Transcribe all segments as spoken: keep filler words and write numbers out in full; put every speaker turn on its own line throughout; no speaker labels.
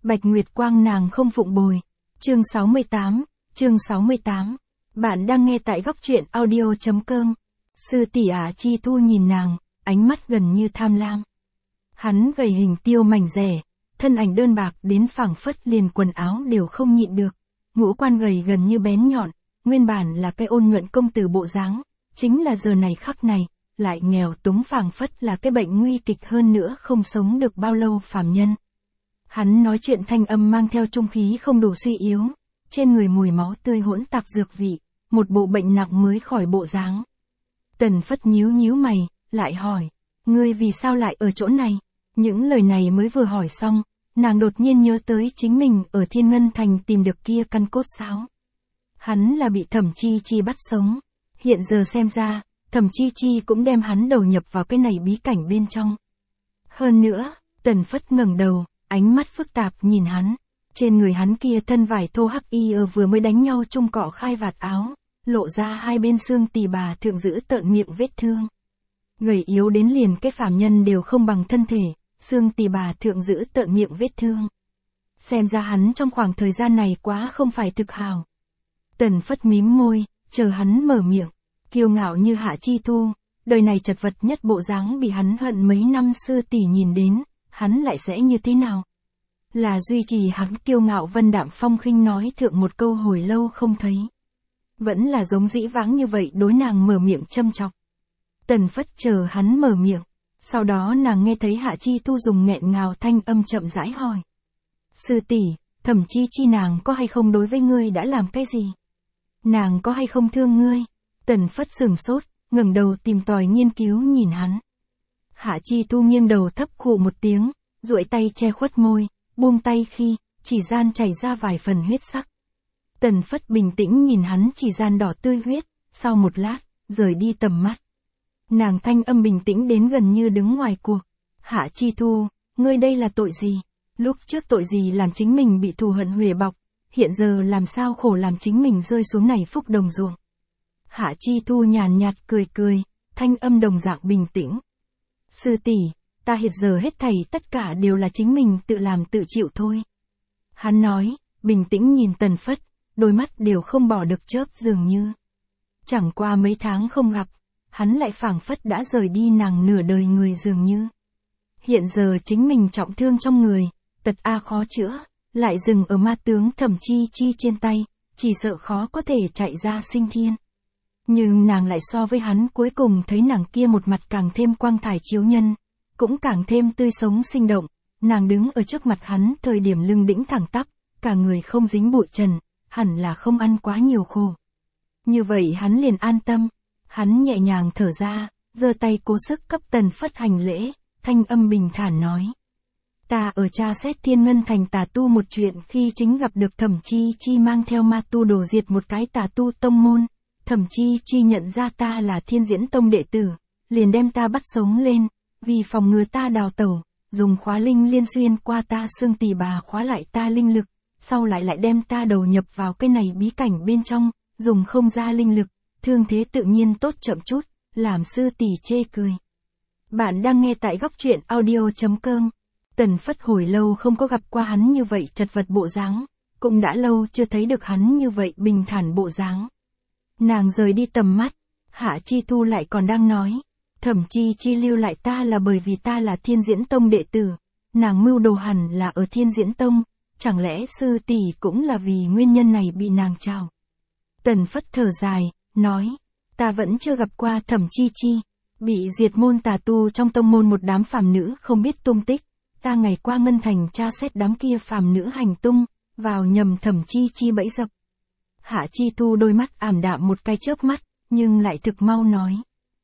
Bạch Nguyệt Quang nàng không phụng bồi. Chương sáu mươi tám, chương sáu mươi tám. Bạn đang nghe tại góc truyện audio chấm com. Sư tỷ Ả Chi Thu nhìn nàng, ánh mắt gần như tham lam. Hắn gầy hình tiêu mảnh rẻ, thân ảnh đơn bạc đến phảng phất liền quần áo đều không nhịn được. Ngũ quan gầy gần như bén nhọn, nguyên bản là cái ôn nhuận công tử bộ dáng, chính là giờ này khắc này, lại nghèo túng phảng phất là cái bệnh nguy kịch hơn nữa không sống được bao lâu phàm nhân. Hắn nói chuyện thanh âm mang theo trung khí không đủ suy yếu, trên người mùi máu tươi hỗn tạp dược vị, một bộ bệnh nặng mới khỏi bộ dáng. Tần Phất nhíu nhíu mày, lại hỏi, ngươi vì sao lại ở chỗ này? Những lời này mới vừa hỏi xong, nàng đột nhiên nhớ tới chính mình ở Thiên Ngân Thành tìm được kia căn cốt sáo. Hắn là bị Thẩm Chi Chi bắt sống, hiện giờ xem ra, Thẩm Chi Chi cũng đem hắn đầu nhập vào cái này bí cảnh bên trong. Hơn nữa, Tần Phất ngẩng đầu, ánh mắt phức tạp nhìn hắn, trên người hắn kia thân vải thô hắc y ở vừa mới đánh nhau chung cọ khai vạt áo, lộ ra hai bên xương tỳ bà thượng giữ tợn miệng vết thương. Gầy yếu đến liền cái phàm nhân đều không bằng thân thể, xương tỳ bà thượng giữ tợn miệng vết thương. Xem ra hắn trong khoảng thời gian này quá không phải thực hào. Tần Phất mím môi, chờ hắn mở miệng, kiêu ngạo như Hạ Chi Thu, đời này chật vật nhất bộ dáng bị hắn hận mấy năm sư tỷ nhìn đến, hắn lại sẽ như thế nào? Là duy trì hắn kiêu ngạo vân đạm phong khinh nói thượng một câu hồi lâu không thấy. Vẫn là giống dĩ vãng như vậy đối nàng mở miệng châm chọc. Tần Phất chờ hắn mở miệng, sau đó nàng nghe thấy Hạ Chi Thu dùng nghẹn ngào thanh âm chậm rãi hỏi. Sư tỷ, Thẩm Chi Chi nàng có hay không đối với ngươi đã làm cái gì? Nàng có hay không thương ngươi? Tần Phất sửng sốt, ngẩng đầu tìm tòi nghiên cứu nhìn hắn. Hạ Chi Thu nghiêng đầu thấp khụ một tiếng, duỗi tay che khuất môi, buông tay khi, chỉ gian chảy ra vài phần huyết sắc. Tần Phất bình tĩnh nhìn hắn chỉ gian đỏ tươi huyết, sau một lát, rời đi tầm mắt. Nàng thanh âm bình tĩnh đến gần như đứng ngoài cuộc. Hạ Chi Thu, ngươi đây là tội gì? Lúc trước tội gì làm chính mình bị thù hận huề bọc, hiện giờ làm sao khổ làm chính mình rơi xuống này phúc đồng ruộng. Hạ Chi Thu nhàn nhạt cười cười, thanh âm đồng dạng bình tĩnh. Sư tỷ, ta hiện giờ hết thảy tất cả đều là chính mình tự làm tự chịu thôi. Hắn nói, bình tĩnh nhìn Tần Phất, đôi mắt đều không bỏ được chớp dường như. Chẳng qua mấy tháng không gặp, hắn lại phảng phất đã rời đi nàng nửa đời người dường như. Hiện giờ chính mình trọng thương trong người, tật a khó chữa, lại dừng ở ma tướng Thẩm Chi Chi trên tay, chỉ sợ khó có thể chạy ra sinh thiên. Nhưng nàng lại so với hắn cuối cùng thấy nàng kia một mặt càng thêm quang thải chiếu nhân, cũng càng thêm tươi sống sinh động, nàng đứng ở trước mặt hắn thời điểm lưng đĩnh thẳng tắp, cả người không dính bụi trần, hẳn là không ăn quá nhiều khổ. Như vậy hắn liền an tâm, hắn nhẹ nhàng thở ra, giơ tay cố sức cấp Tần Phất hành lễ, thanh âm bình thản nói. Ta ở tra xét Thiên Ngân Thành tà tu một chuyện khi chính gặp được Thẩm Chi Chi mang theo ma tu đổ diệt một cái tà tu tông môn. Thẩm Chi Chi nhận ra ta là Thiên Diễn Tông đệ tử, liền đem ta bắt sống lên, vì phòng ngừa ta đào tẩu, dùng khóa linh liên xuyên qua ta xương tỳ bà khóa lại ta linh lực, sau lại lại đem ta đầu nhập vào cái này bí cảnh bên trong, dùng không ra linh lực, thương thế tự nhiên tốt chậm chút, làm sư tỷ chê cười. Bạn đang nghe tại góc truyện audio chấm com. Tần Phất hồi lâu không có gặp qua hắn như vậy chật vật bộ dáng, cũng đã lâu chưa thấy được hắn như vậy bình thản bộ dáng. Nàng rời đi tầm mắt, Hạ Chi Thu lại còn đang nói, Thẩm Chi Chi lưu lại ta là bởi vì ta là Thiên Diễn Tông đệ tử, nàng mưu đồ hẳn là ở Thiên Diễn Tông, chẳng lẽ sư tỷ cũng là vì nguyên nhân này bị nàng trào. Tần Phất thở dài, nói, ta vẫn chưa gặp qua Thẩm Chi Chi, bị diệt môn tà tu trong tông môn một đám phàm nữ không biết tung tích, ta ngày qua Ngân Thành tra xét đám kia phàm nữ hành tung, vào nhầm Thẩm Chi Chi bẫy dập. Hạ Chi Thu đôi mắt ảm đạm một cái chớp mắt, nhưng lại thực mau nói.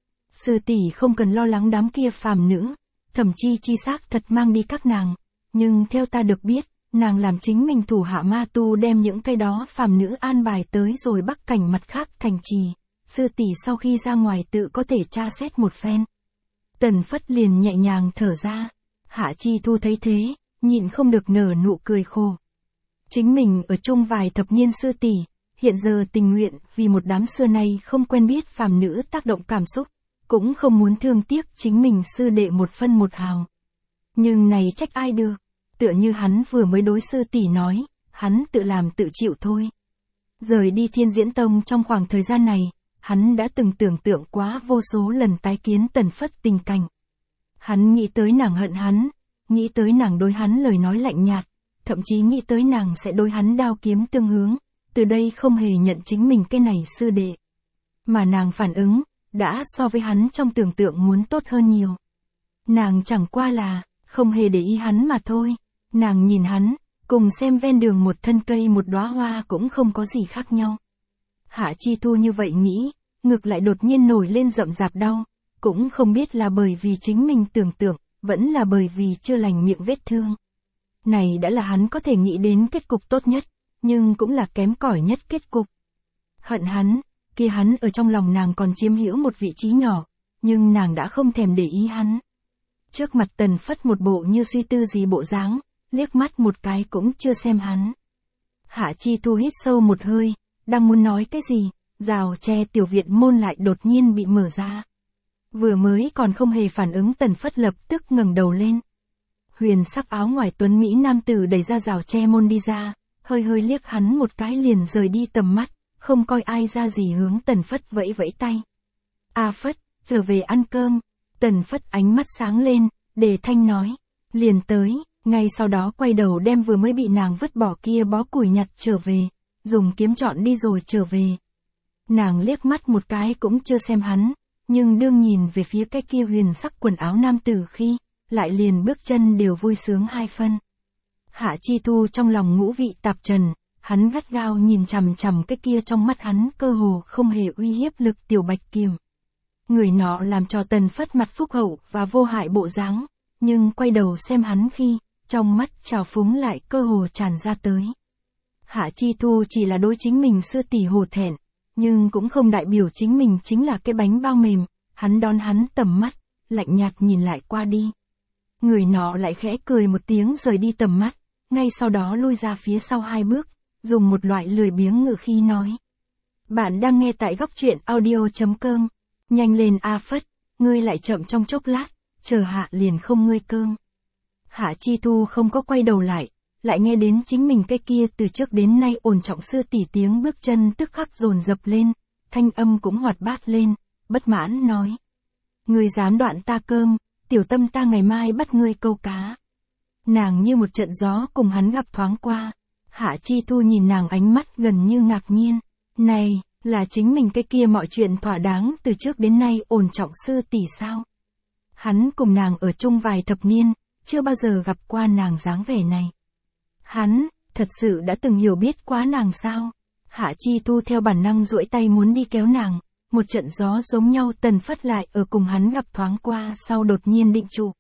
Sư tỷ không cần lo lắng đám kia phàm nữ, Thẩm Chi Chi xác thật mang đi các nàng, nhưng theo ta được biết, nàng làm chính mình thủ hạ ma tu đem những cái đó phàm nữ an bài tới rồi bắc cảnh mặt khác thành trì, sư tỷ sau khi ra ngoài tự có thể tra xét một phen. Tần Phất liền nhẹ nhàng thở ra, Hạ Chi Thu thấy thế, nhịn không được nở nụ cười khổ. Chính mình ở chung vài thập niên sư tỷ, hiện giờ tình nguyện vì một đám xưa nay không quen biết phàm nữ tác động cảm xúc, cũng không muốn thương tiếc chính mình sư đệ một phân một hào. Nhưng này trách ai được, tựa như hắn vừa mới đối sư tỷ nói, hắn tự làm tự chịu thôi. Rời đi Thiên Diễn Tông trong khoảng thời gian này, hắn đã từng tưởng tượng quá vô số lần tái kiến Tần Phất tình cảnh. Hắn nghĩ tới nàng hận hắn, nghĩ tới nàng đối hắn lời nói lạnh nhạt, thậm chí nghĩ tới nàng sẽ đối hắn đao kiếm tương hướng, từ đây không hề nhận chính mình cái này sư đệ. Mà nàng phản ứng, đã so với hắn trong tưởng tượng muốn tốt hơn nhiều. Nàng chẳng qua là, không hề để ý hắn mà thôi. Nàng nhìn hắn, cùng xem ven đường một thân cây một đóa hoa cũng không có gì khác nhau. Hạ Chi Thu như vậy nghĩ, ngực lại đột nhiên nổi lên rậm rạp đau, cũng không biết là bởi vì chính mình tưởng tượng, vẫn là bởi vì chưa lành miệng vết thương. Này đã là hắn có thể nghĩ đến kết cục tốt nhất, nhưng cũng là kém cỏi nhất kết cục. Hận hắn, kia hắn ở trong lòng nàng còn chiếm hữu một vị trí nhỏ, nhưng nàng đã không thèm để ý hắn. Trước mặt Tần Phất một bộ như suy tư gì bộ dáng, liếc mắt một cái cũng chưa xem hắn. Hạ Chi Thu hít sâu một hơi, đang muốn nói cái gì, rào tre tiểu viện môn lại đột nhiên bị mở ra. Vừa mới còn không hề phản ứng Tần Phất lập tức ngẩng đầu lên. Huyền sắc áo ngoài tuấn Mỹ nam tử đẩy ra rào tre môn đi ra, hơi hơi liếc hắn một cái liền rời đi tầm mắt, không coi ai ra gì hướng Tần Phất vẫy vẫy tay. A Phất, trở về ăn cơm. Tần Phất ánh mắt sáng lên, đề thanh nói, liền tới, ngay sau đó quay đầu đem vừa mới bị nàng vứt bỏ kia bó củi nhặt trở về, dùng kiếm chọn đi rồi trở về. Nàng liếc mắt một cái cũng chưa xem hắn, nhưng đương nhìn về phía cái kia huyền sắc quần áo nam tử khi, lại liền bước chân đều vui sướng hai phân. Hạ Chi Thu trong lòng ngũ vị tạp trần, hắn gắt gao nhìn chằm chằm cái kia trong mắt hắn cơ hồ không hề uy hiếp lực tiểu bạch kiểm. Người nọ làm cho Tần Phất mặt phúc hậu và vô hại bộ dáng, nhưng quay đầu xem hắn khi, trong mắt trào phúng lại cơ hồ tràn ra tới. Hạ Chi Thu chỉ là đối chính mình sư tỷ hổ thẹn, nhưng cũng không đại biểu chính mình chính là cái bánh bao mềm, hắn đón hắn tầm mắt, lạnh nhạt nhìn lại qua đi. Người nọ lại khẽ cười một tiếng rời đi tầm mắt, ngay sau đó lui ra phía sau hai bước, dùng một loại lười biếng ngữ khí nói. Bạn đang nghe tại góc truyện audio chấm com. Nhanh lên A Phất, ngươi lại chậm trong chốc lát, chờ hạ liền không ngươi cơm. Hạ Chi Thu không có quay đầu lại, lại nghe đến chính mình cái kia từ trước đến nay ổn trọng sư tỷ tiếng bước chân tức khắc dồn dập lên, thanh âm cũng hoạt bát lên, bất mãn nói. Ngươi dám đoạn ta cơm, tiểu tâm ta ngày mai bắt ngươi câu cá. Nàng như một trận gió cùng hắn gặp thoáng qua, Hạ Chi Thu nhìn nàng ánh mắt gần như ngạc nhiên, này, là chính mình cái kia mọi chuyện thỏa đáng từ trước đến nay ổn trọng sư tỷ sao. Hắn cùng nàng ở chung vài thập niên, chưa bao giờ gặp qua nàng dáng vẻ này. Hắn, thật sự đã từng hiểu biết quá nàng sao. Hạ Chi Thu theo bản năng duỗi tay muốn đi kéo nàng, một trận gió giống nhau Tần Phất lại ở cùng hắn gặp thoáng qua sau đột nhiên định trụ.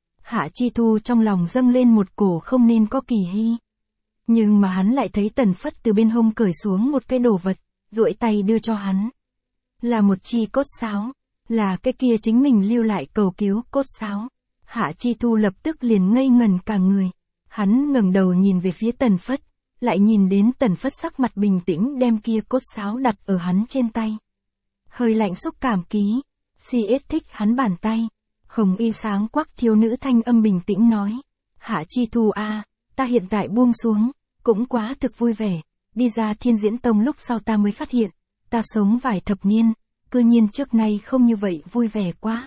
Hạ Chi Thu trong lòng dâng lên một cổ không nên có kỳ hy. Nhưng mà hắn lại thấy Tần Phất từ bên hông cởi xuống một cái đồ vật, duỗi tay đưa cho hắn. Là một chi cốt sáo, là cái kia chính mình lưu lại cầu cứu cốt sáo. Hạ Chi Thu lập tức liền ngây ngần cả người. Hắn ngẩng đầu nhìn về phía Tần Phất, lại nhìn đến Tần Phất sắc mặt bình tĩnh đem kia cốt sáo đặt ở hắn trên tay. Hơi lạnh xúc cảm ký, si ít thích hắn bàn tay. Hồng y sáng quắc thiếu nữ thanh âm bình tĩnh nói. Hạ Chi Thu a, ta hiện tại buông xuống, cũng quá thực vui vẻ. Đi ra Thiên Diễn Tông lúc sau ta mới phát hiện, ta sống vài thập niên, cư nhiên trước nay không như vậy vui vẻ quá.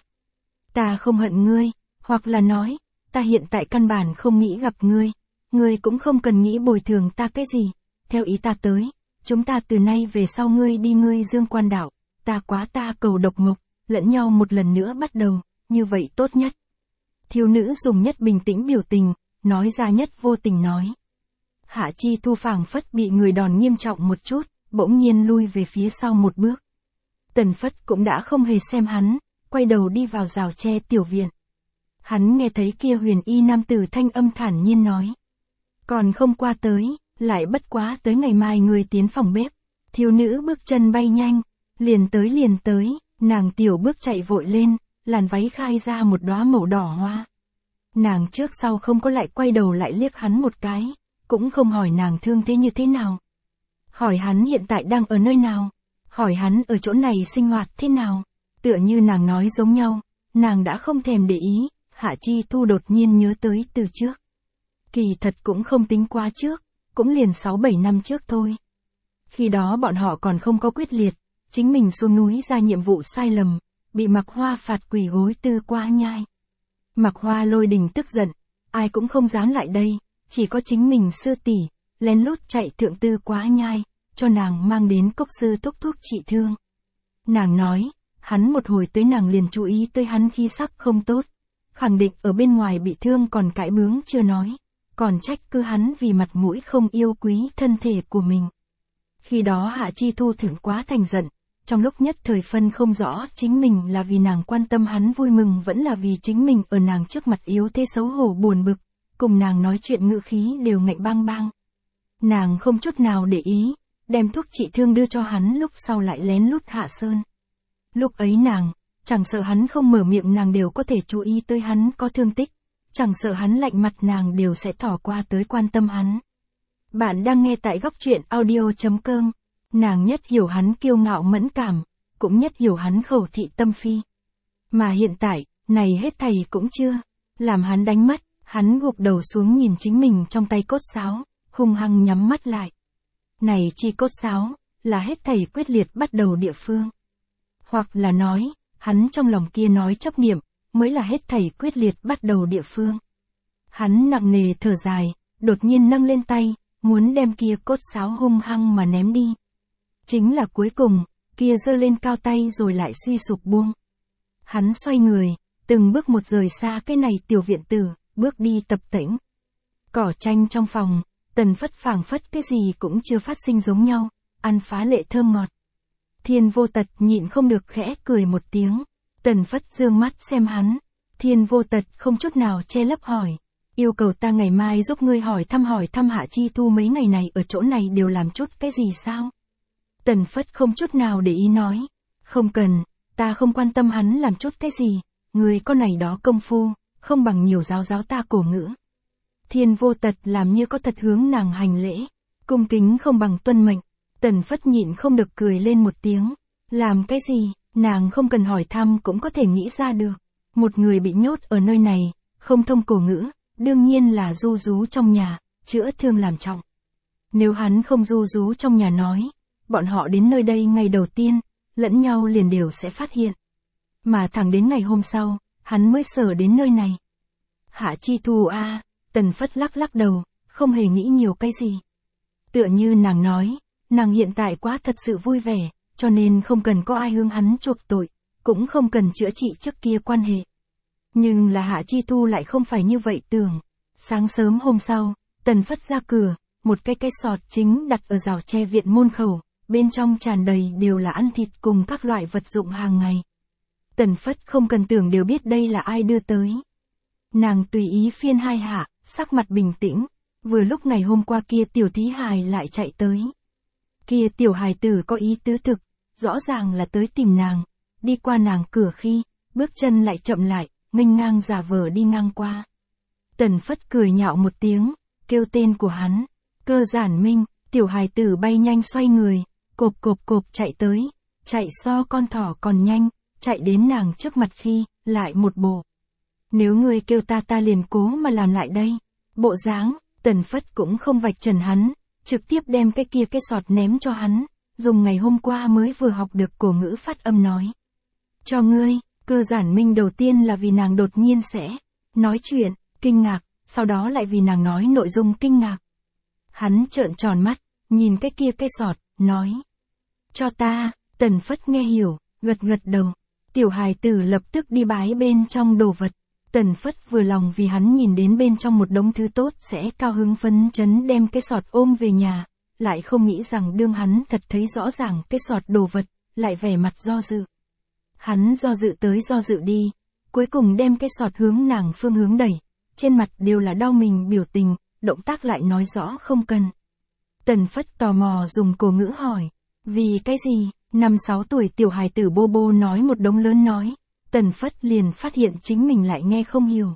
Ta không hận ngươi, hoặc là nói, ta hiện tại căn bản không nghĩ gặp ngươi, ngươi cũng không cần nghĩ bồi thường ta cái gì, theo ý ta tới, chúng ta từ nay về sau ngươi đi ngươi Dương Quan Đảo, ta quá ta cầu độc mộc, lẫn nhau một lần nữa bắt đầu, như vậy tốt nhất. Thiếu nữ dùng nhất bình tĩnh biểu tình, nói ra nhất vô tình nói. Hạ Chi Thu phảng phất bị người đòn nghiêm trọng một chút, bỗng nhiên lui về phía sau một bước. Tần Phất cũng đã không hề xem hắn, quay đầu đi vào rào tre tiểu viện. Hắn nghe thấy kia huyền y nam tử thanh âm thản nhiên nói. Còn không qua tới, lại bất quá tới ngày mai người tiến phòng bếp. Thiếu nữ bước chân bay nhanh, liền tới liền tới, nàng tiểu bước chạy vội lên, làn váy khai ra một đóa màu đỏ hoa. Nàng trước sau không có lại quay đầu lại liếc hắn một cái, cũng không hỏi nàng thương thế như thế nào. Hỏi hắn hiện tại đang ở nơi nào, hỏi hắn ở chỗ này sinh hoạt thế nào, tựa như nàng nói giống nhau, nàng đã không thèm để ý. Hạ Chi Thu đột nhiên nhớ tới từ trước. Kỳ thật cũng không tính quá trước, cũng liền sáu bảy năm trước thôi. Khi đó bọn họ còn không có quyết liệt, chính mình xuống núi ra nhiệm vụ sai lầm, bị Mạc Hoa phạt quỳ gối Tư Quá Nhai. Mạc Hoa lôi đình tức giận, ai cũng không dám lại đây, chỉ có chính mình sư tỷ lén lút chạy thượng Tư Quá Nhai, cho nàng mang đến cốc sư thúc thuốc trị thương. Nàng nói, hắn một hồi tới nàng liền chú ý tới hắn khí sắc không tốt, khẳng định ở bên ngoài bị thương còn cãi bướng chưa nói, còn trách cứ hắn vì mặt mũi không yêu quý thân thể của mình. Khi đó Hạ Chi Thu thưởng quá thành giận, trong lúc nhất thời phân không rõ chính mình là vì nàng quan tâm hắn vui mừng vẫn là vì chính mình ở nàng trước mặt yếu thế xấu hổ buồn bực, cùng nàng nói chuyện ngữ khí đều ngạnh bang bang. Nàng không chút nào để ý, đem thuốc trị thương đưa cho hắn lúc sau lại lén lút hạ sơn. Lúc ấy nàng, chẳng sợ hắn không mở miệng nàng đều có thể chú ý tới hắn có thương tích, chẳng sợ hắn lạnh mặt nàng đều sẽ thỏ qua tới quan tâm hắn. Bạn đang nghe tại góc truyện audio chấm com, nàng nhất hiểu hắn kiêu ngạo mẫn cảm, cũng nhất hiểu hắn khẩu thị tâm phi. Mà hiện tại, này hết thầy cũng chưa, làm hắn đánh mất, hắn gục đầu xuống nhìn chính mình trong tay cốt sáo, hung hăng nhắm mắt lại. Này chi cốt sáo, là hết thầy quyết liệt bắt đầu địa phương. Hoặc là nói, hắn trong lòng kia nói chấp niệm, mới là hết thầy quyết liệt bắt đầu địa phương. Hắn nặng nề thở dài, đột nhiên nâng lên tay, muốn đem kia cốt sáo hung hăng mà ném đi. Chính là cuối cùng, kia giơ lên cao tay rồi lại suy sụp buông. Hắn xoay người, từng bước một rời xa cái này tiểu viện tử, bước đi tập tễnh. Cỏ tranh trong phòng, Tần Phất phảng phất cái gì cũng chưa phát sinh giống nhau, ăn phá lệ thơm ngọt. Thiên Vô Tật nhịn không được khẽ cười một tiếng, Tần Phất dương mắt xem hắn, Thiên Vô Tật không chút nào che lấp hỏi, yêu cầu ta ngày mai giúp ngươi hỏi thăm hỏi thăm Hạ Chi Thu mấy ngày này ở chỗ này đều làm chút cái gì sao? Tần Phất không chút nào để ý nói, không cần, ta không quan tâm hắn làm chút cái gì, ngươi có này đó công phu, không bằng nhiều giáo giáo ta cổ ngữ. Thiên Vô Tật làm như có thật hướng nàng hành lễ, cung kính không bằng tuân mệnh. Tần Phất nhịn không được cười lên một tiếng, làm cái gì, nàng không cần hỏi thăm cũng có thể nghĩ ra được. Một người bị nhốt ở nơi này, không thông cổ ngữ, đương nhiên là ru rú trong nhà, chữa thương làm trọng. Nếu hắn không ru rú trong nhà nói, bọn họ đến nơi đây ngày đầu tiên, lẫn nhau liền đều sẽ phát hiện. Mà thẳng đến ngày hôm sau, hắn mới sở đến nơi này. Hạ Chi Thu a, à, Tần Phất lắc lắc đầu, không hề nghĩ nhiều cái gì. Tựa như nàng nói, nàng hiện tại quá thật sự vui vẻ, cho nên không cần có ai hướng hắn chuộc tội, cũng không cần chữa trị trước kia quan hệ. Nhưng là Hạ Chi Thu lại không phải như vậy tưởng. Sáng sớm hôm sau, Tần Phất ra cửa, một cái cái sọt chính đặt ở rào tre viện môn khẩu, bên trong tràn đầy đều là ăn thịt cùng các loại vật dụng hàng ngày. Tần Phất không cần tưởng đều biết đây là ai đưa tới. Nàng tùy ý phiên hai hạ, sắc mặt bình tĩnh, vừa lúc ngày hôm qua kia tiểu thí hài lại chạy tới. Kia tiểu hài tử có ý tứ thực, rõ ràng là tới tìm nàng, đi qua nàng cửa khi, bước chân lại chậm lại, nghênh ngang giả vờ đi ngang qua. Tần Phất cười nhạo một tiếng, kêu tên của hắn, Cơ Giản Minh, tiểu hài tử bay nhanh xoay người, cộp cộp cộp chạy tới, chạy so con thỏ còn nhanh, chạy đến nàng trước mặt khi, lại một bộ. Nếu ngươi kêu ta ta liền cố mà làm lại đây. Bộ dáng, Tần Phất cũng không vạch trần hắn, trực tiếp đem cái kia cái sọt ném cho hắn, dùng ngày hôm qua mới vừa học được cổ ngữ phát âm nói. Cho ngươi, Cơ Giản Minh đầu tiên là vì nàng đột nhiên sẽ nói chuyện, kinh ngạc, sau đó lại vì nàng nói nội dung kinh ngạc. Hắn trợn tròn mắt, nhìn cái kia cái sọt, nói. Cho ta, Tần Phất nghe hiểu, gật gật đầu. Tiểu hài tử lập tức đi bái bên trong đồ vật. Tần Phất vừa lòng vì hắn nhìn đến bên trong một đống thứ tốt sẽ cao hứng phấn chấn đem cái sọt ôm về nhà, lại không nghĩ rằng đương hắn thật thấy rõ ràng cái sọt đồ vật, lại vẻ mặt do dự. Hắn do dự tới do dự đi, cuối cùng đem cái sọt hướng nàng phương hướng đẩy, trên mặt đều là đau mình biểu tình, động tác lại nói rõ không cần. Tần Phất tò mò dùng cổ ngữ hỏi, vì cái gì, năm sáu tuổi tiểu hài tử bô bô nói một đống lớn nói. Tần Phất liền phát hiện chính mình lại nghe không hiểu.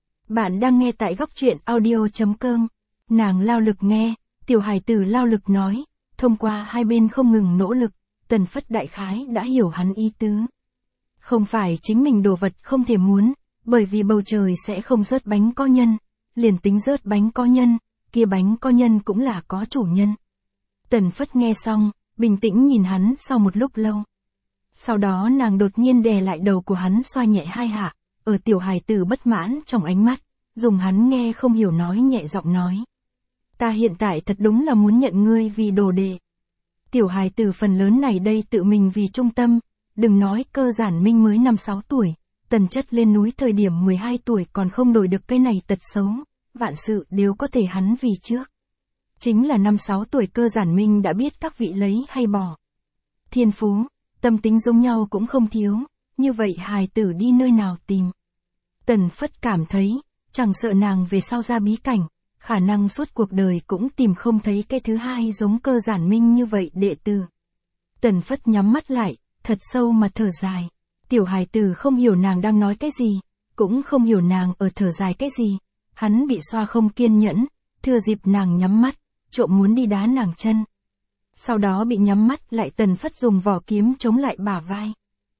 Bạn đang nghe tại góc truyện audio chấm com. Nàng lao lực nghe, tiểu hài tử lao lực nói, thông qua hai bên không ngừng nỗ lực, Tần Phất đại khái đã hiểu hắn ý tứ. Không phải chính mình đồ vật không thể muốn, bởi vì bầu trời sẽ không rớt bánh có nhân, liền tính rớt bánh có nhân, kia bánh có nhân cũng là có chủ nhân. Tần Phất nghe xong, bình tĩnh nhìn hắn sau một lúc lâu. Sau đó nàng đột nhiên đè lại đầu của hắn xoa nhẹ hai hạ, ở tiểu hài tử bất mãn trong ánh mắt, dùng hắn nghe không hiểu nói nhẹ giọng nói. Ta hiện tại thật đúng là muốn nhận ngươi vì đồ đệ. Tiểu hài tử phần lớn này đây tự mình vì trung tâm, đừng nói Cơ Giản Minh mới năm sáu tuổi, Tần Chất lên núi thời điểm mười hai tuổi còn không đổi được cái này tật xấu, vạn sự đều có thể hắn vì trước. Chính là năm sáu tuổi Cơ Giản Minh đã biết các vị lấy hay bỏ. Thiên phú, tâm tính giống nhau cũng không thiếu, như vậy hài tử đi nơi nào tìm. Tần Phất cảm thấy, chẳng sợ nàng về sau ra bí cảnh, khả năng suốt cuộc đời cũng tìm không thấy cái thứ hai giống Cơ Giản Minh như vậy đệ tử. Tần Phất nhắm mắt lại, thật sâu mà thở dài. Tiểu hài tử không hiểu nàng đang nói cái gì, cũng không hiểu nàng ở thở dài cái gì. Hắn bị xoa không kiên nhẫn, thừa dịp nàng nhắm mắt, trộm muốn đi đá nàng chân. Sau đó bị nhắm mắt lại Tần Phất dùng vỏ kiếm chống lại bả vai.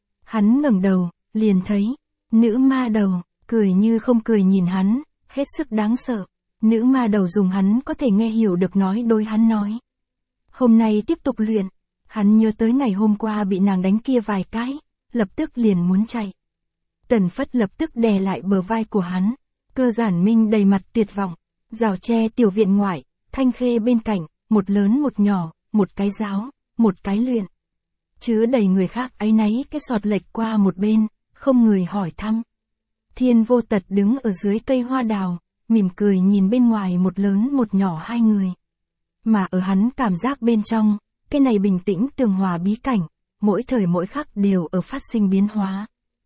Hắn ngẩng đầu, liền thấy, nữ ma đầu, cười như không cười nhìn hắn, hết sức đáng sợ. Nữ ma đầu dùng hắn có thể nghe hiểu được nói đôi hắn nói. Hôm nay tiếp tục luyện, hắn nhớ tới ngày hôm qua bị nàng đánh kia vài cái, lập tức liền muốn chạy. Tần Phất lập tức đè lại bờ vai của hắn, Cơ Giản Minh đầy mặt tuyệt vọng, rào tre tiểu viện ngoại, Thanh Khê bên cạnh, một lớn một nhỏ, một cái giáo, một cái luyện. Chứa đầy người khác áy náy cái sọt lệch qua một bên, không người hỏi thăm. Thiên Vô Tật đứng ở dưới cây hoa đào, mỉm cười nhìn bên ngoài một lớn một nhỏ hai người. Mà ở hắn cảm giác bên trong, cái này bình tĩnh tường hòa bí cảnh, mỗi thời mỗi khắc đều ở phát sinh biến hóa.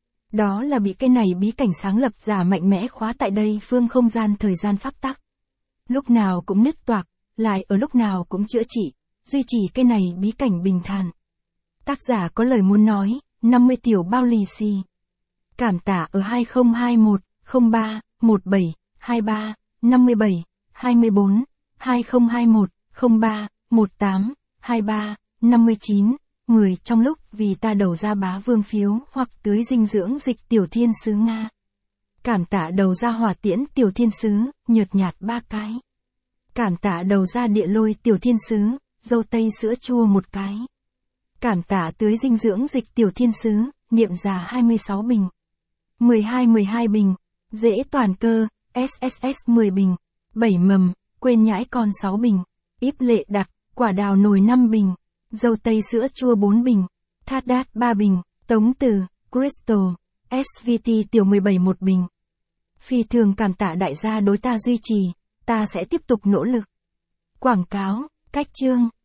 Đó là bị cái này bí cảnh sáng lập giả mạnh mẽ khóa tại đây phương không gian thời gian pháp tắc. Lúc nào cũng nứt toạc, lại ở lúc nào cũng chữa trị, duy trì cái này bí cảnh bình thản. Tác giả có lời muốn nói, năm mươi tiểu bao lì xì. Cảm tạ ở hai không hai một, không ba, một bảy, hai ba, năm mươi bảy, hai mươi bốn, hai không hai một, không ba, một tám, hai ba, năm mươi chín, mười trong lúc vì ta đầu ra bá vương phiếu hoặc tưới dinh dưỡng dịch tiểu thiên sứ Nga. Cảm tạ đầu ra hỏa tiễn tiểu thiên sứ, nhợt nhạt ba cái. Cảm tạ đầu ra địa lôi tiểu thiên sứ, dâu tây sữa chua một cái. Cảm tạ tưới dinh dưỡng dịch tiểu thiên sứ, niệm già hai mươi sáu bình. mười hai mười hai bình, dễ toàn cơ, ét ét ét mười bình, bảy mầm, quên nhãi con sáu bình, íp lệ đặc, quả đào nồi năm bình, dâu tây sữa chua bốn bình, thát đát ba bình, tống từ, Crystal, ét vê tê tiểu mười bảy một bình. Phi thường cảm tạ đại gia đối ta duy trì, ta sẽ tiếp tục nỗ lực. Quảng cáo, cách chương.